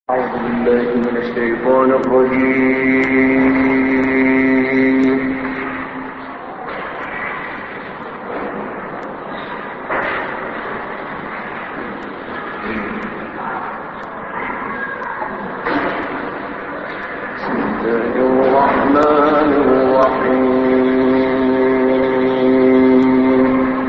أعوذ بالله من الشيطان الرجيم. بسم الله الرحمن الرحيم.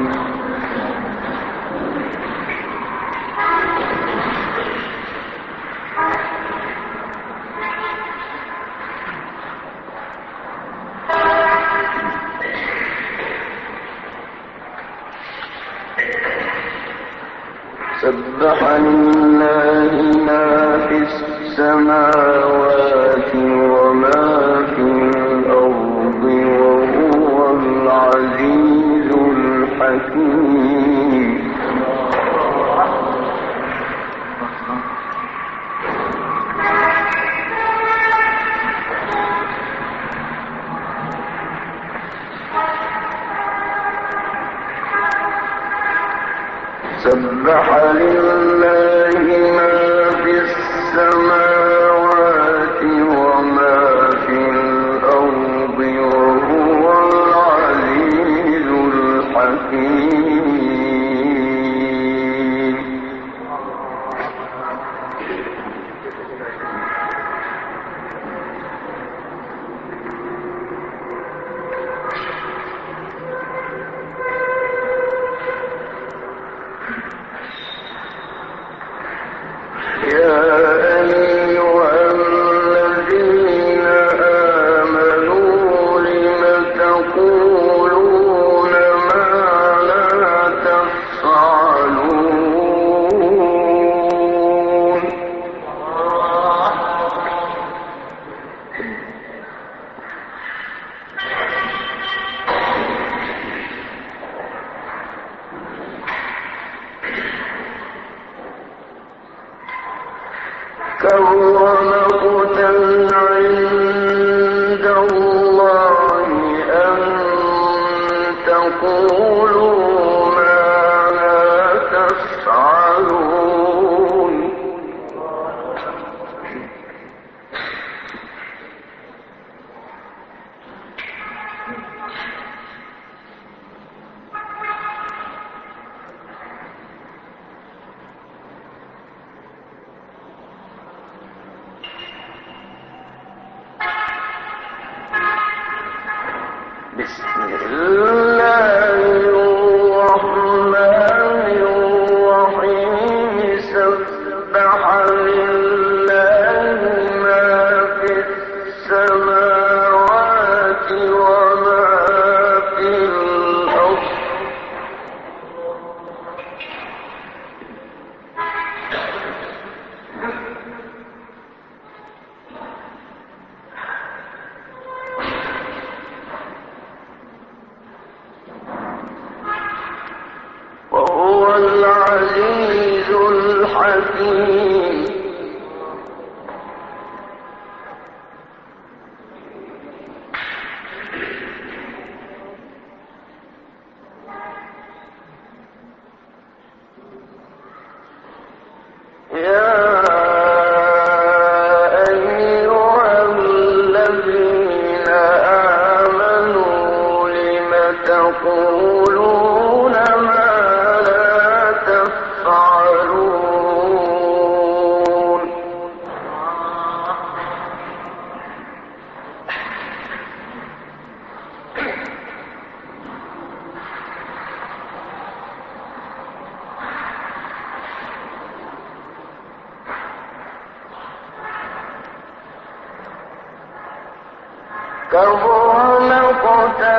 سبح لله ما في السماوات وما في الأرض وهو العزيز الحكيم. سبح لله ما في السماوات وما في الأرض وهو العزيز الحكيم. يا أيها الذين آمنوا لم تقولون ما لا تفعلون. كبر مقتا عند الله أن تقولوا ما لا تفعلون. بسم الله الرحمن الرحيم. سبح لله ما في السماوات وما في الأرض وهو العزيز الحكيم. يا أيها الذين آمنوا لم تقولون ما لا تفعلون. كبر مقتا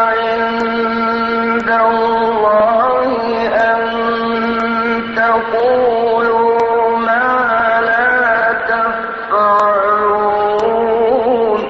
عند الله أن تقولوا ما لا تفعلون.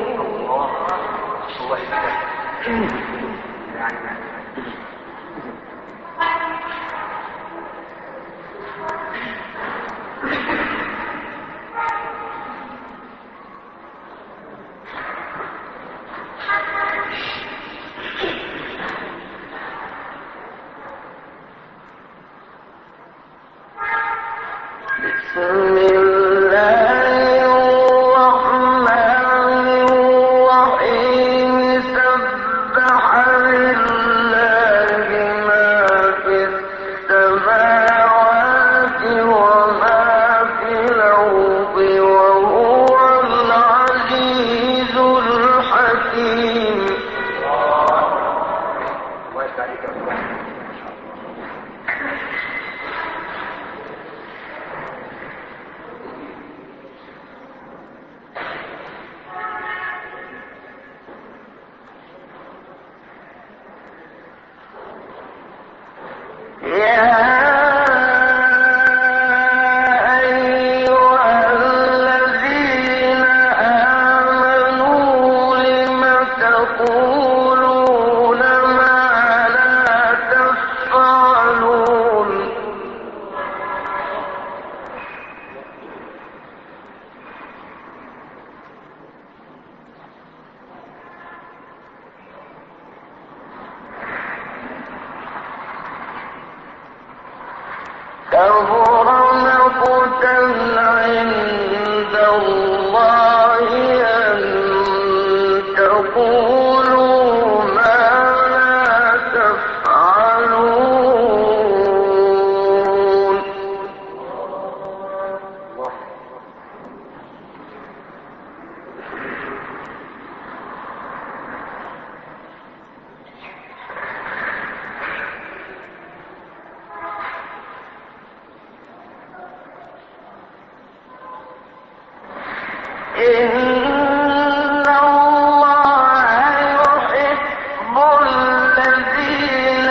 إن الله يحب الذين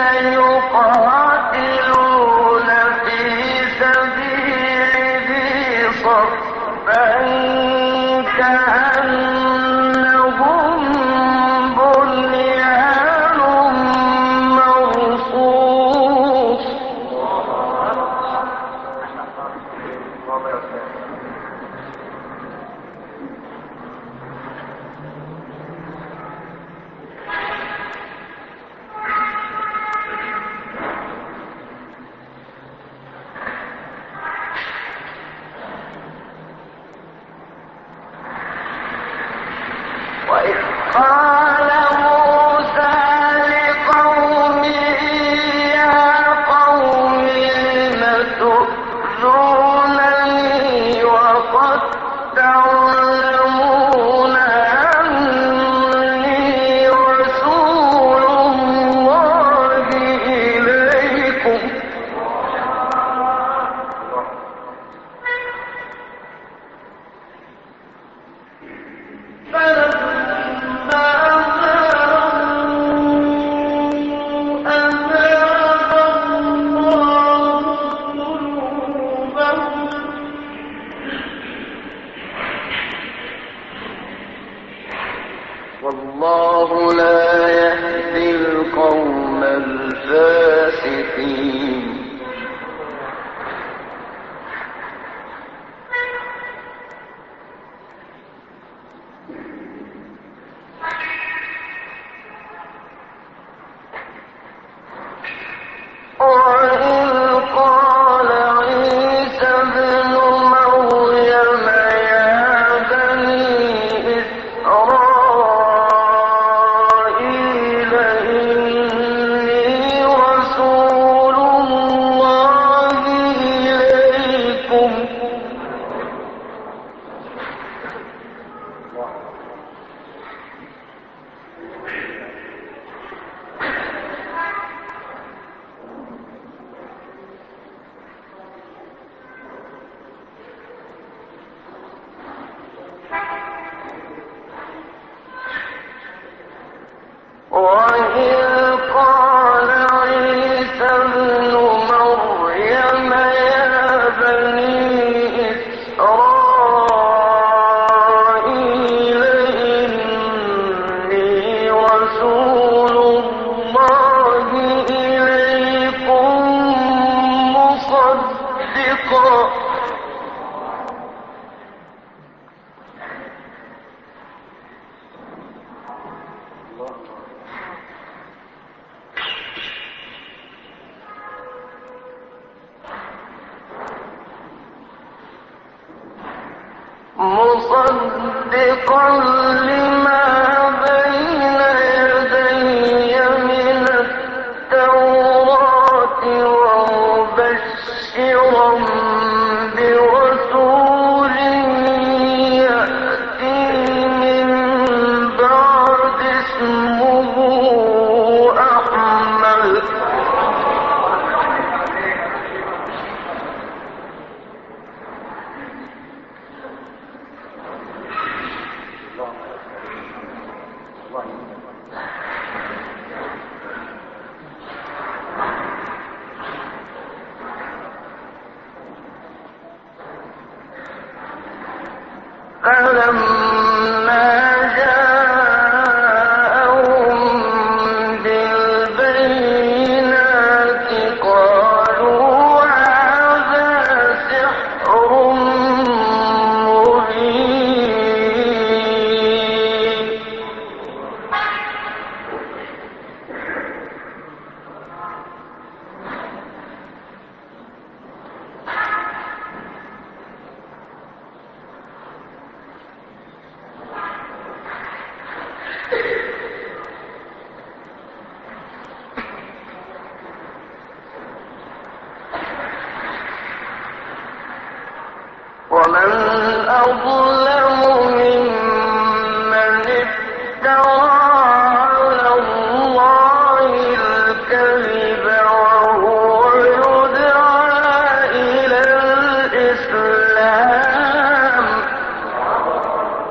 يقاتلون في سبيله صفا كأنهم بنيان مرصوص. وإذ قال موسى لقومه يا قوم لم تؤذونني وقد تعلمون أني رسول الله إليكم والله لا يهدي القوم الفاسقين. وإذ قال عيسى ابن مريم يا بني إسرائيل إني رسول الله إليكم وإذ قال عيسى ابن مريم يا بني إسرائيل إني رسول الله إليكم مصدقا لما بين يدي من التوراة ومبشرا برسول يأتي من بعد اسمه أحمد فلما جاءهم بالبينات قالوا هذا سحر مبين ومن أظلم ممن افترى على الله الكذب وهو يدعى إلى الإسلام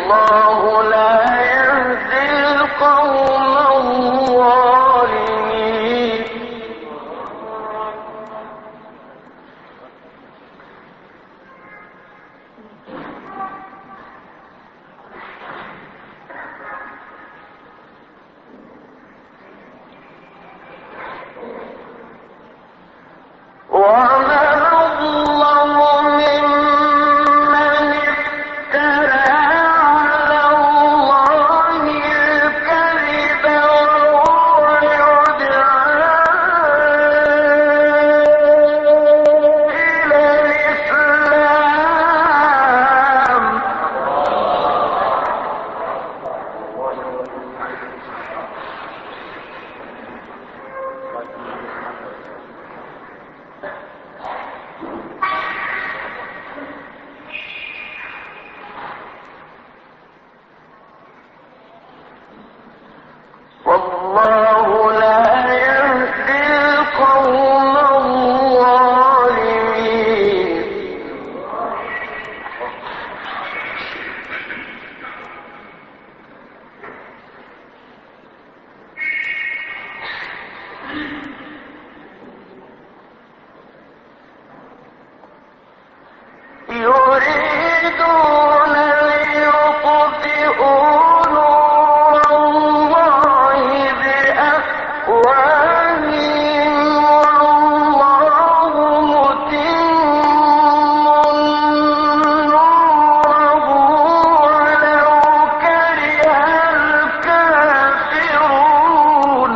والله لا يهدي القوم الظالمين. ومن أظلم ممن افترى على الله الكذب وهو يدعى إلى الإسلام. والله لا يهدي القوم الظالمين. يريدون ليطفئوا نور الله بأفواههم والله متم نوره ولو كره الكافرون.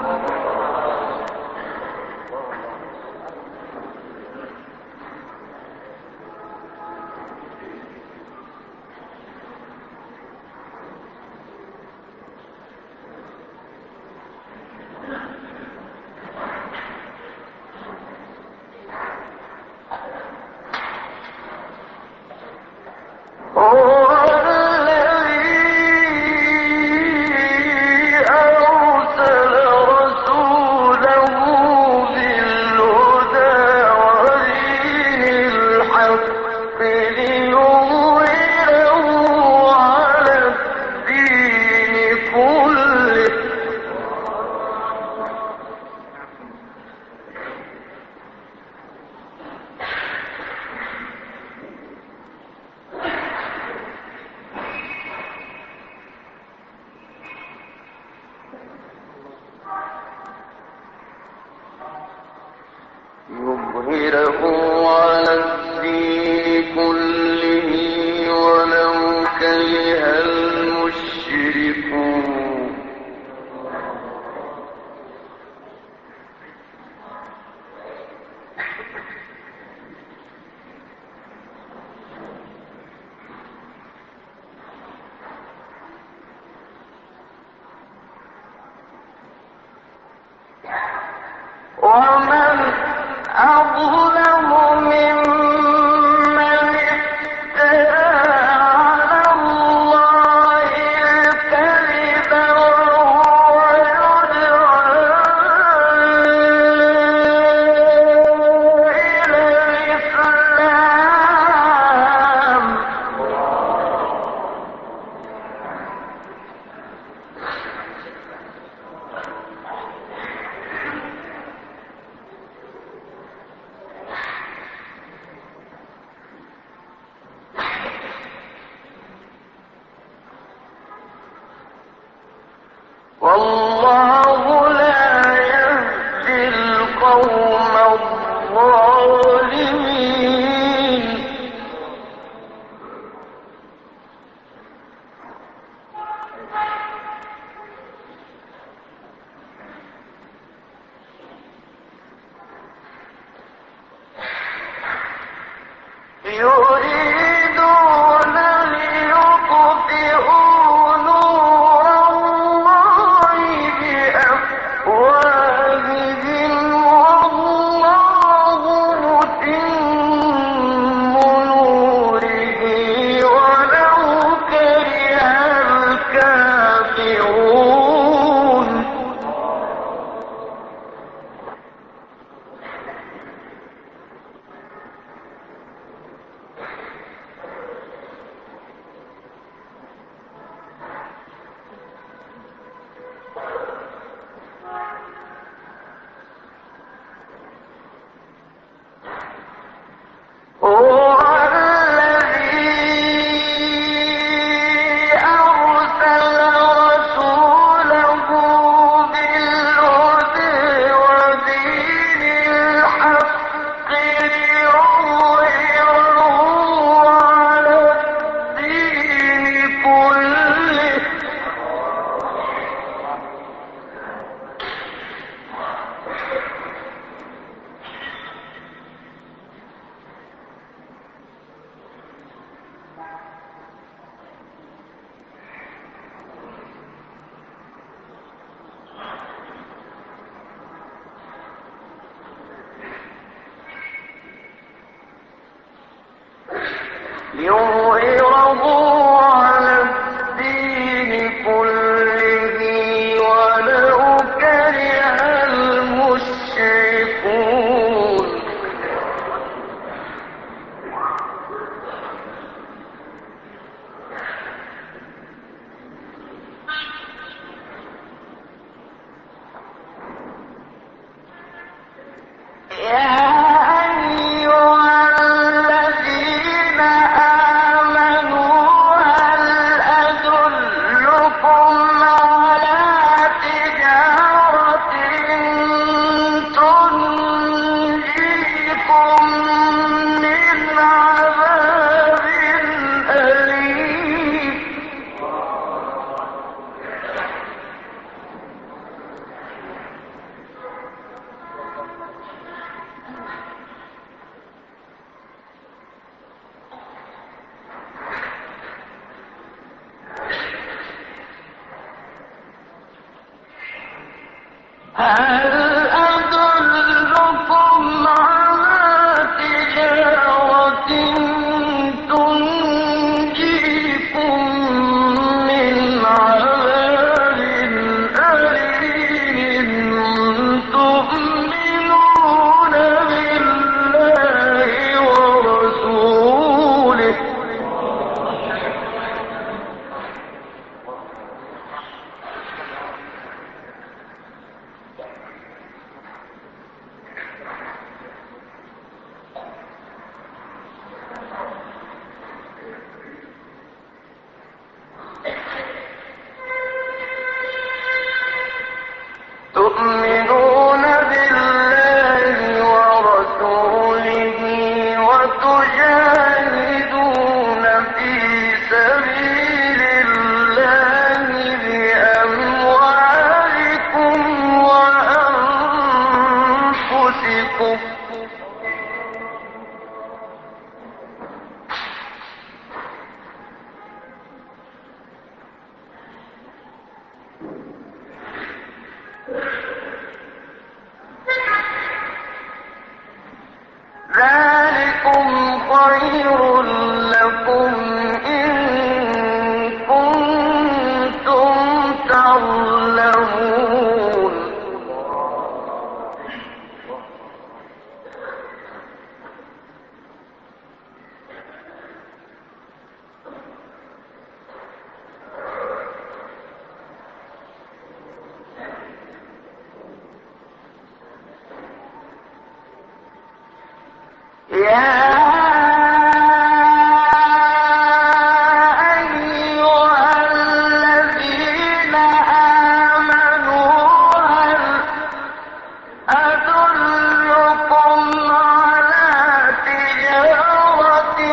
هو الذي أرسل رسوله بالهدى ودين الحق ليظهره على الدين كله. يظهره على الدين كله ولو كره المشركون. ومن أظلم ممن افترى على الله الكذب وهو يدعى إلى الإسلام. والله لا يهدي القوم الظالمين. يريدون ليطفئوا نور الله بأفواههم والله متم نوره ولو كره الكافرون. ليظهره على الدين كله ولو كره المشركون هل أدلكم على تجارة تنجيكم من عذاب أليم تؤمنون بالله ورسوله تؤمنون بالله ورسوله وتجاهدون في سبيل الله بأموالكم وأنفسكم ذلكم خير لكم إن كنتم تعلمون يا أيها الذين آمنوا هل أدلكم على تجارة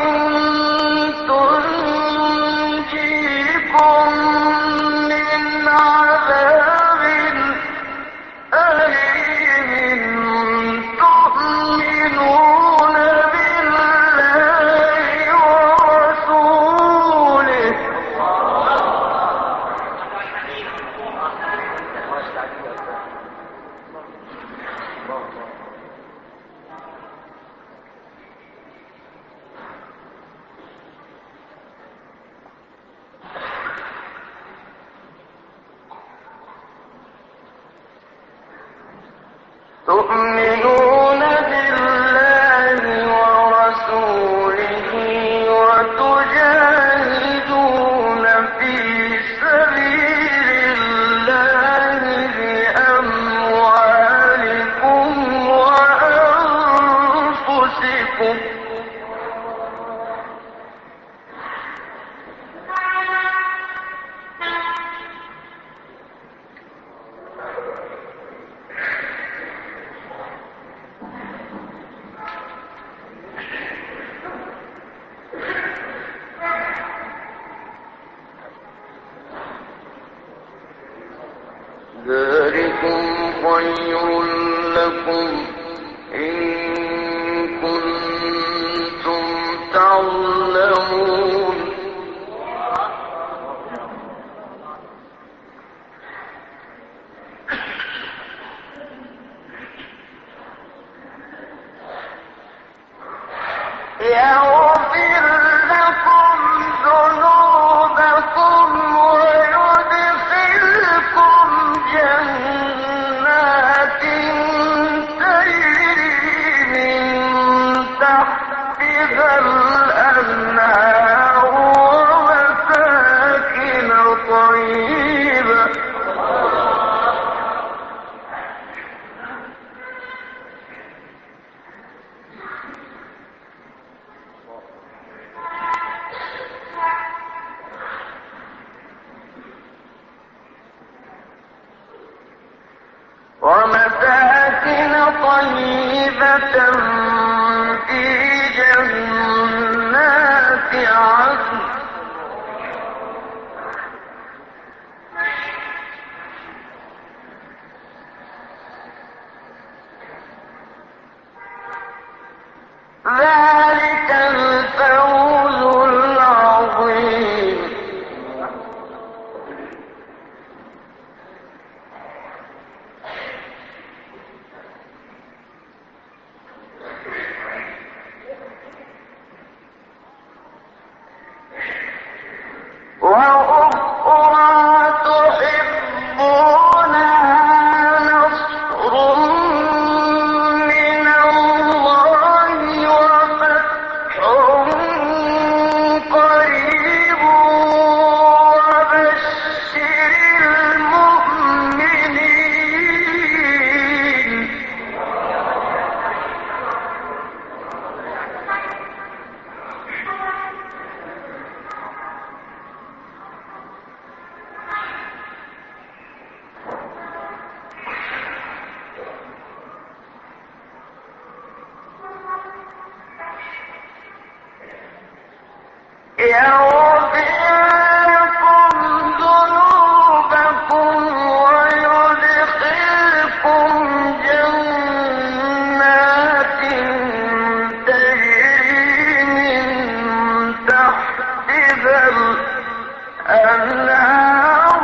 تنجيكم من عذاب أليم تؤمنون بالله ورسوله تؤمنون بالله ورسوله وتجاهدون في سبيل الله بأموالكم وأنفسكم ذلكم خير لكم إن كنتم تعلمون يغفر لكم الأنهار ومساكن طيبة في جنات عدن ذلك الفوز العظيم وأخرى تحبونها نصر من الله وفتح قريب وبشر المؤمنين يغفر لكم ذنوبكم ويدخلكم جنات تجري من تحتها الأنهار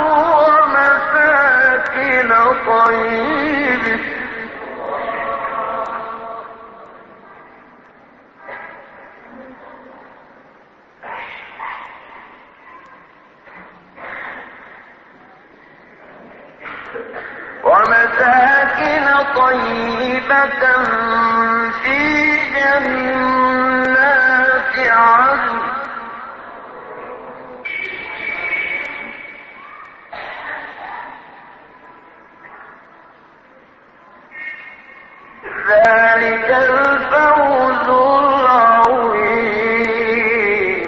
ومساكن طيبة في جنات عدن ذلك الفوز العظيم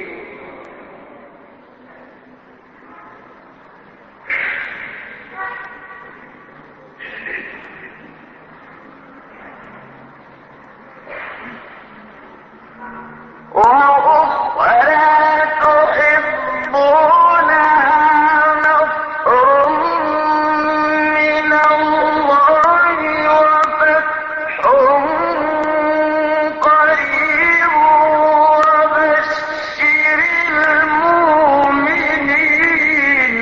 وأخرى تحبونها نصر من الله وفتح قريب وبشر المؤمنين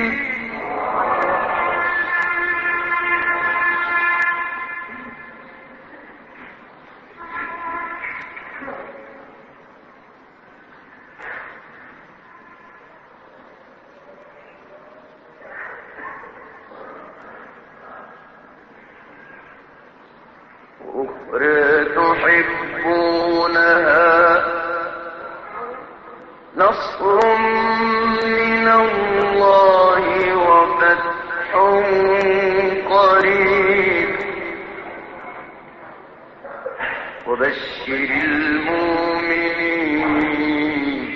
أخرى تحبونها نصر من الله وفتح قريب وبشر المؤمنين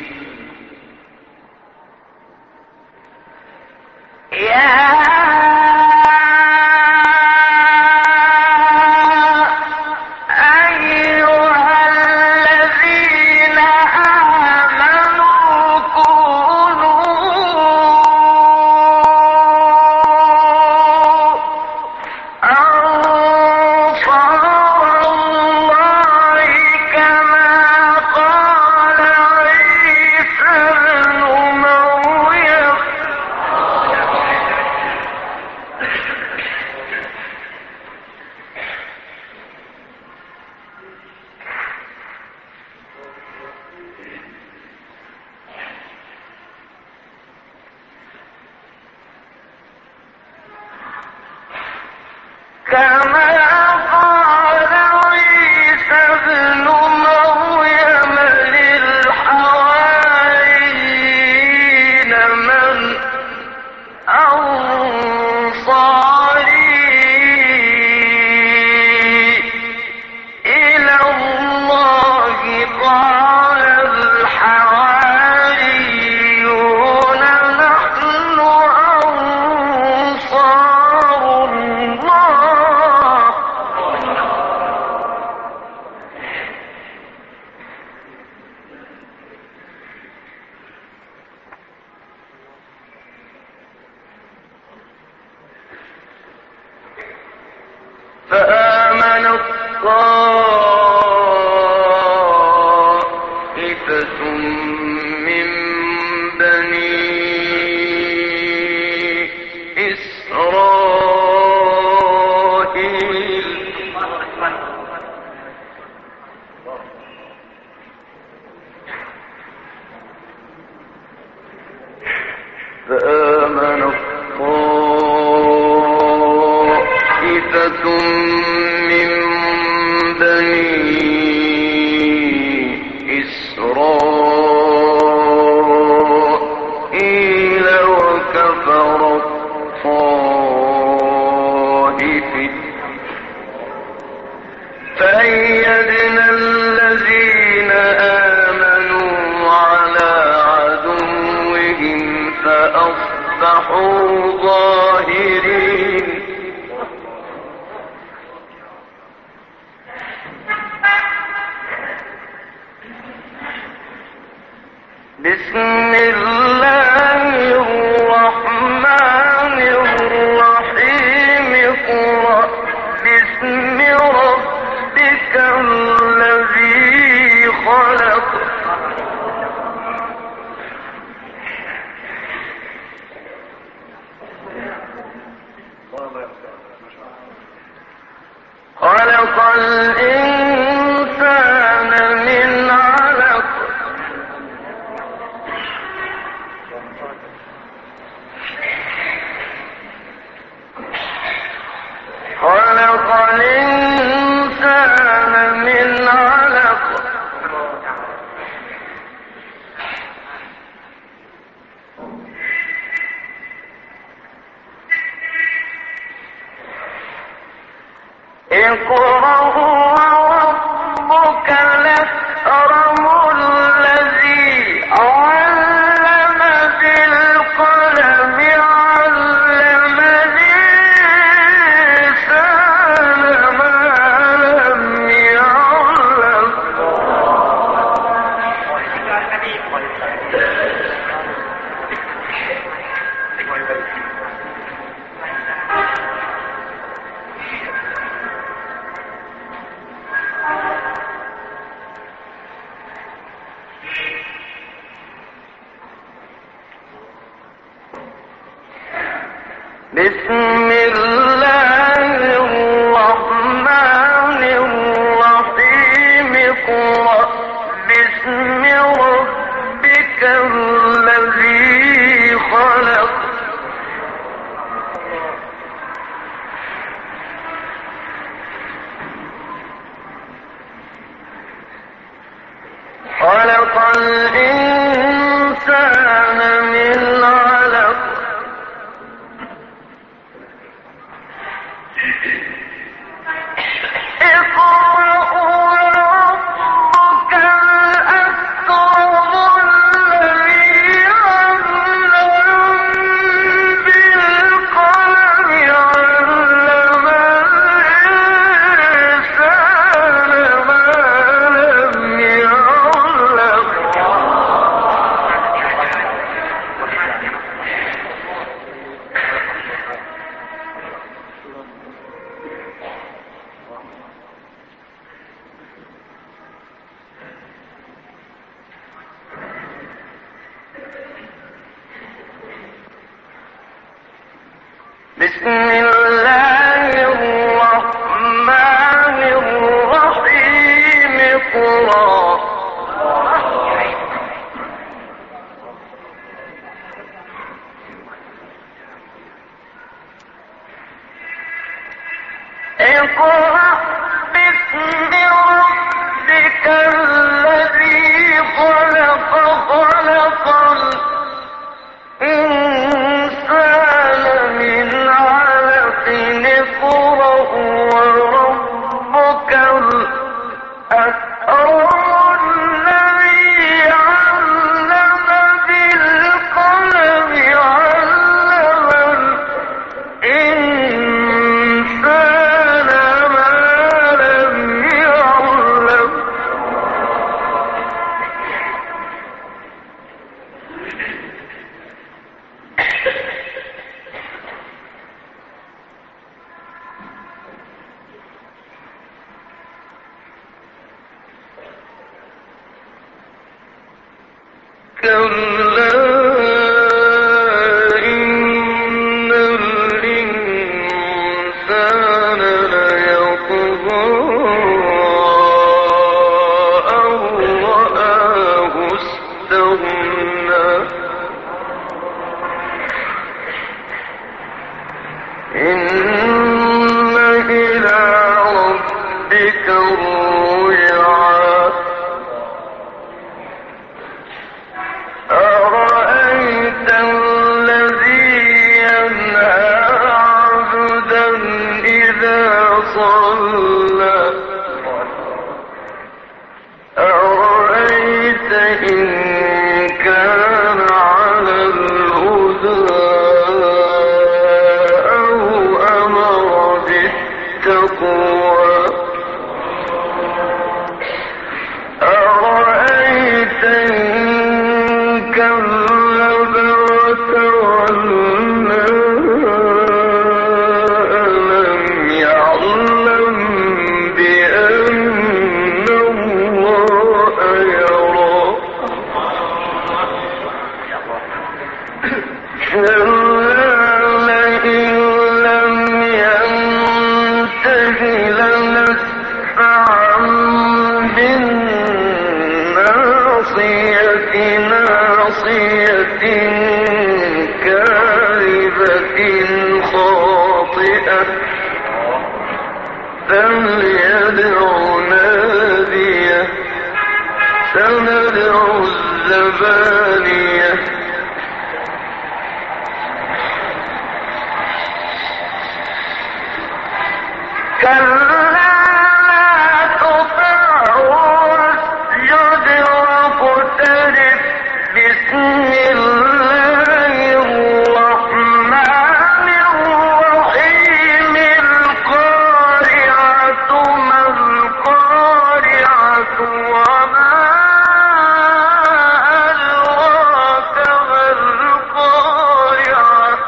كما قال عيسى ابن مريم قال الحواريون نحن أنصار الله. فآمنت طائفة من بني إسرائيل من بني إسرائيل وكفرت طائفة فأيدنا الذين آمنوا على عدوهم فأصبحوا ظاهرين. بسم الله الرحمن الرحيم. اقرأ باسم ربك الذي خلق. خلق الإنسان من علق. خلق الإنسان من علق. اقرأ وربك الأكرم الذي علم بالقلم علم الإنسان ما لم يعلم. بسم الله الرحمن الرحيم. اقرأ باسم ربك الذي خلق. خلق الإنسان من علق. اقرأ وربك الأكرم الذي علم بالقلم علم الإنسان ما لم يعلم. بسم الله الرحمن الرحيم. اقرأ باسم ربك الذي خلق. خلق الإنسان من علق. اقرأ وربك الأكرم كلا إن الإنسان ليطغى أن رآه استغنى إن إلى ربك الرجعى أرأيت الذي ينهى عبدا إذا صلى أرأيت إن كان على الهدى أو أمر بالتقوى أرأيت إن كذب وتولى ألم يعلم بأن الله يرى كلا لئن لم ينته لنسفعا بالناصية ناصية كاذبة خاطئة فليدع ناديه سندع الزبانية كلا لا تطعه واسجد واقترب بسم الله الرحمن الرحيم القارعة ما القارعة وما أدراك ما القارعة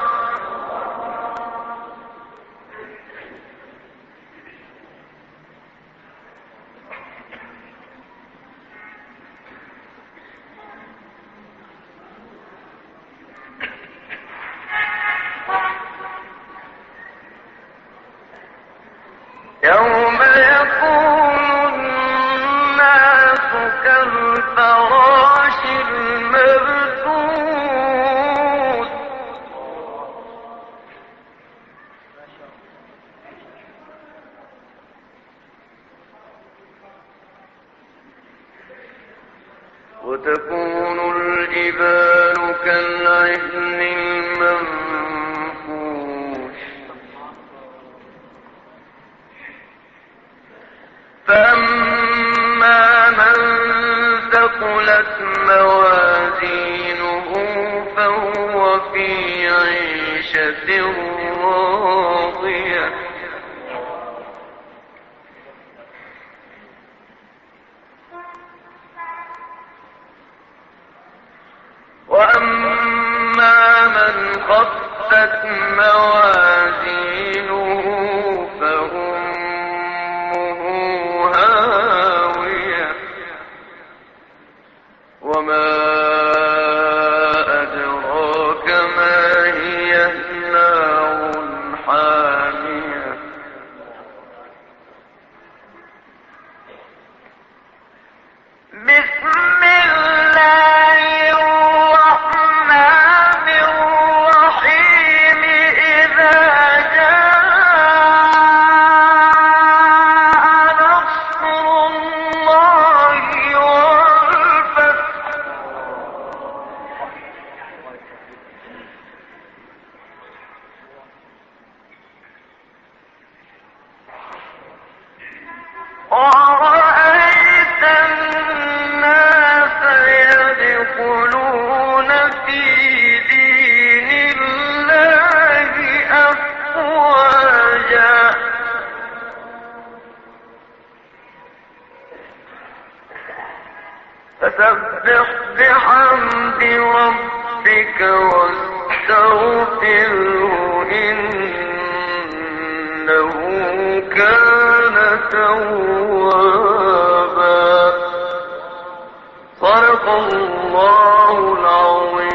يوم يكون الناس كالفراش المبثوث وتكون الجبال كالعهن المنفوش فأما من ثقلت موازينه فهو في عيشة راضية وأما من خفت موازينه فأمه هاوية وما أدراك ما هي نار حامية بسم الله الرحمن الرحيم إذا جاء نصر الله والفتح ورأيت الناس يدخلون في دين الله أفواجا فسبح بحمد ربك واستغفره إنه كان توابا صدق الله الله العظيم.